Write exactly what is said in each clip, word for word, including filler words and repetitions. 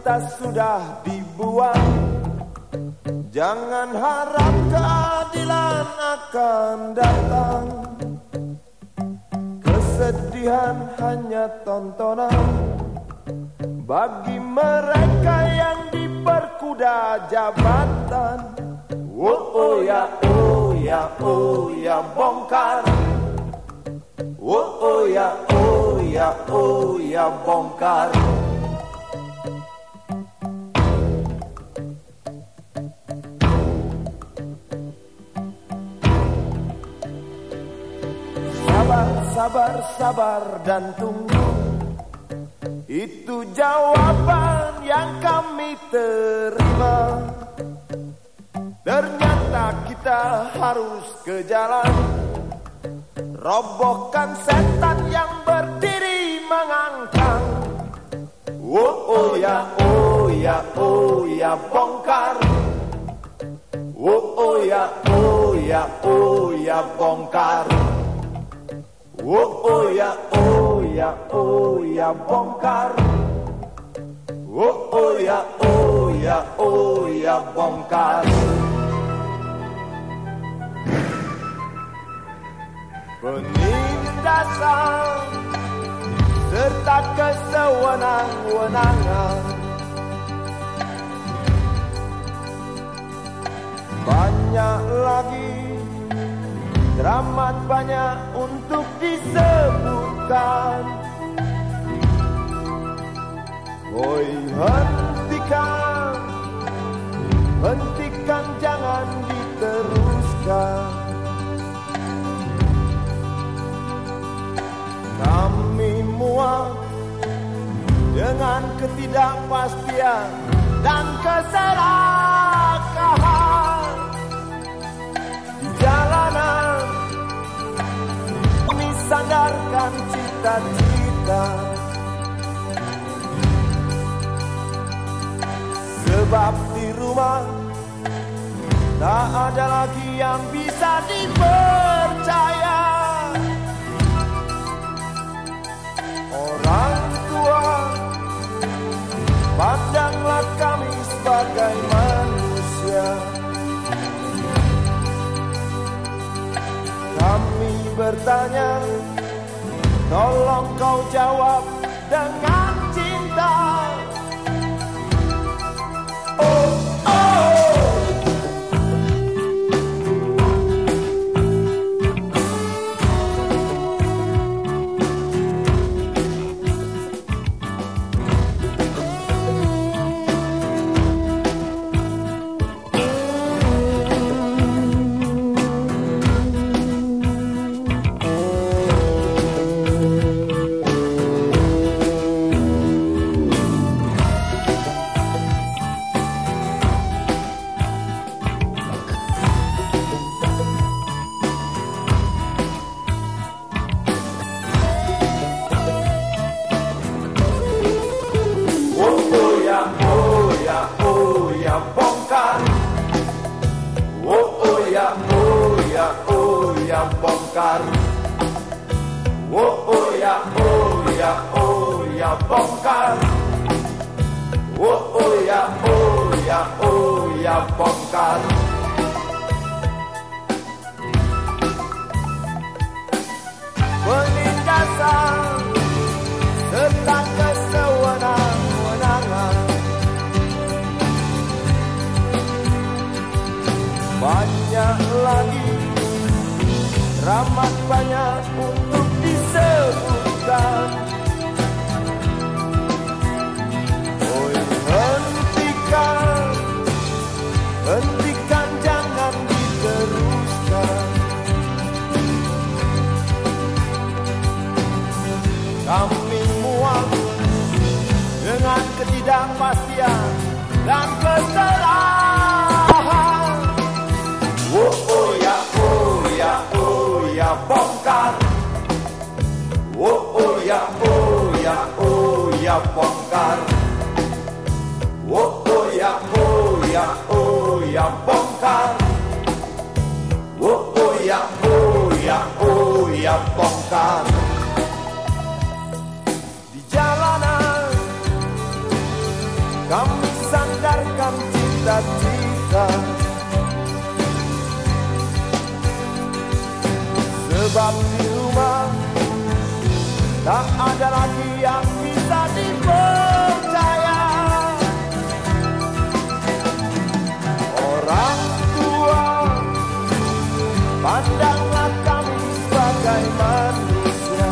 kita sudah dibuang. Jangan harap keadilan akan datang. Kesedihan hanya tontonan bagi mereka yang diperkuda jabatan. Oh, oh ya, oh ya, oh ya, bongkar. Oh, oh ya, oh ya, oh ya, bongkar. Sabar, sabar, sabar dan tunggu. Itu jawaban yang kami terima. Ternyata kita harus ke jalan, robohkan setan yang berdiri mengangkang. Oh, oh ya, oh ya, oh ya, bongkar. Oh, oh ya, oh ya, oh ya, bongkar. Oh, oh ya, oh ya, oh ya, bongkar. Oh, oh ya, oh ya, oh ya, bongkar. Penindasan serta kesewenang-wenangan, banyak lagi teramat banyak untuk disebutkan. Oi, hentikan, hentikan, jangan diteruskan. Kami muak dengan ketidakpastian dan keserakahan di jalanan. Kami sandarkan cita-cita, sebab di rumah tak ada lagi yang bisa dipercaya. Orang tua, pandanglah kami sebagai manusia. Kami bertanya, tolong kau jawab dengan cinta. Oh, oh. Bongkar. Oh, oh ya, oh ya, oh ya, bongkar. Oh, oh ya, oh ya, oh ya, bongkar. Penindasan serta kesewenang-wenangan, banyak lagi, teramat banyak untuk disebutkan. Oh, hentikan, hentikan, jangan diteruskan. Kami muak dengan ketidakpastian dan kesalahan. Oh, oh ya, oh ya, oh ya, bongkar. Oh, oh ya, oh ya, oh ya, bongkar. Oh, oh ya, oh ya, oh ya, bongkar. Oh, oh ya, oh ya, oh ya, bongkar. Di jalanan kami Sebab di rumah tak ada lagi yang bisa dipercaya. Orang tua, pandanglah kami sebagai manusia.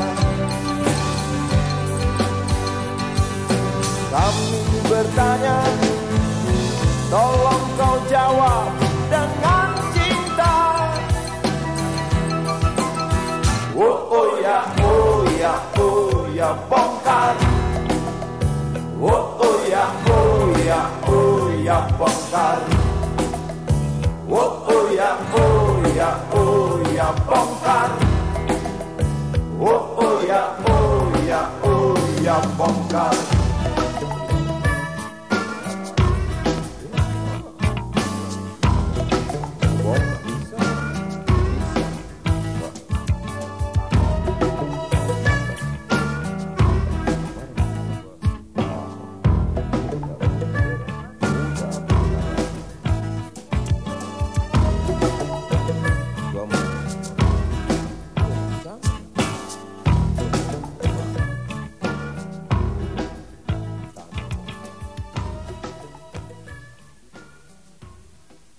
Kami bertanya, tolong kau jawab dengan cinta. Oh oh ya, oh ya, oh ya, bongkar. Oh oh ya, oh ya, oh ya, bongkar. Oh oh ya, oh ya, oh ya, bongkar. Oh oh ya, oh ya, oh ya, bongkar.